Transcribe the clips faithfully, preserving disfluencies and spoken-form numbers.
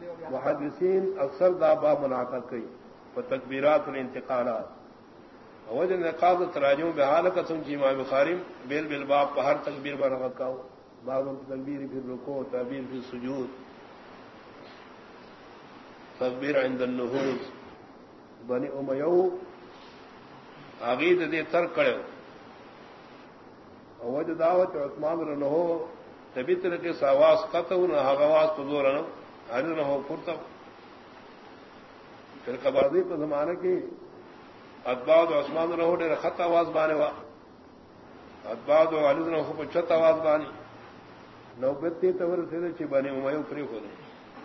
محدثین اکثر دابا منعقد کئی و تکبیرات الانتقالات وجہ نقاض تراجم بحال قسم کی امام بخاری بیل بالباب پر ہر تکبیر پر رکھا کا باب تکبیر پھر رکوع تکبیر پھر سجود تکبیر عند النہوض بنی امیہ عقید دے ترک کرے وجہ دعوت عثمان رنہو تبھی طریقے سے آواز قطع نہ آواز تو زور نہ ہر نہ ہو پھرتا پھر قباضی کو زمانے کی ادباد عثمان رہو ڈیر خط آواز بانے وا ادباد علی نہ ہو چھت آواز بانی نوبتی تور سے چی بنی امیہ پری ہو رہی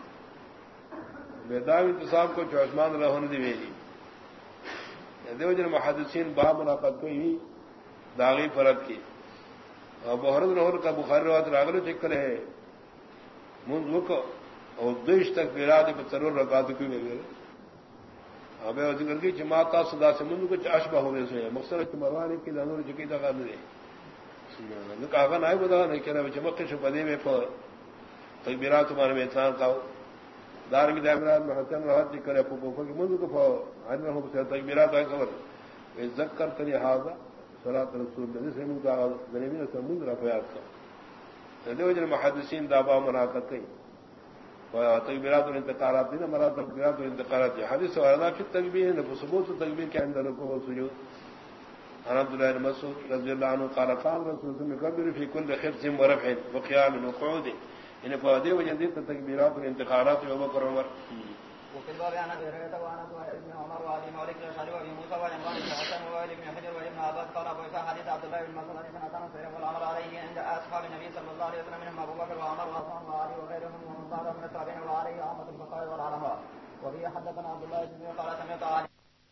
بیداوی انتصاب کو جو عثمان رہو نے دی ویلی دیو جن محدثین باب مناقض کو ہی داغی فرق کی اور بحرد نہر کا بخاری روایت راغل چکر ہے منذ کو اور دیش تک بیراد پر ضرور رکعت کی وغیرہ اب ذکر کی جماعت صدا سے منذ کو اشبہ ہو گئے سے مقصد کہ مروانی کی لانور جکی تک نہ دے نے کہا نہ بتا نہیں کہ چمک سے بدے میں پر تکبیرات تمہارے میں اطلاع کا دار کی دامرات میں حسن روایت ذکر ہے پوپو کہ منذ کو ہر نہ ہو تکبیرات ہے خبر ذکر تنی حاضر صلاۃ رسول اللہ سے من کا غنیمین سے من رفعات کا دیو جن محدثین دابا مناقض کئی تکبیرات الانتقالات دین مراد تکبیرات الانتقالات حدیث واردہ فی التکبیر ثبوت التکبیر کے اندر رکوع و سجود عن عبد الله بن مسعود رضی اللہ عنہ قال قال رسول اللہ يكبر في كل خفض ورفع وقيام وقعود ان فادی وجہ تکبیرات الانتقالات ابو بکر عمر وفي الباب عن ابي هريره وعن ابن عمر وابي مالك الاشعري وابي موسى وعمران بن حسن ووائل بن حجر وابن عباس قال ابو اسحاق حديث عبد الله بن مسعود حديث حسن صحيح والعمل عليه عند اصحاب النبي صلى الله عليه وسلم منهم ابو بكر وعمر وعثمان وعلي وغيرهم ومن صار من التابعين وعليه عامه الفقهاء والعلماء وفي حدثنا عبد الله بن قال سمعت علي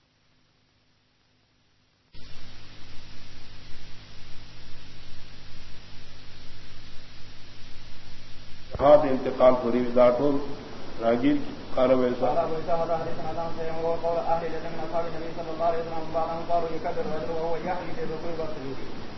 ہاتھ انتقال پوری داٹول راگیر قال ویسا قال ویسا هذا حديث عن سيما وقول اهل العلم من اصحاب النبي صلى الله عليه وسلم بعضهم قالوا يكبر الرجل وهو يحيي بالركوع والسجود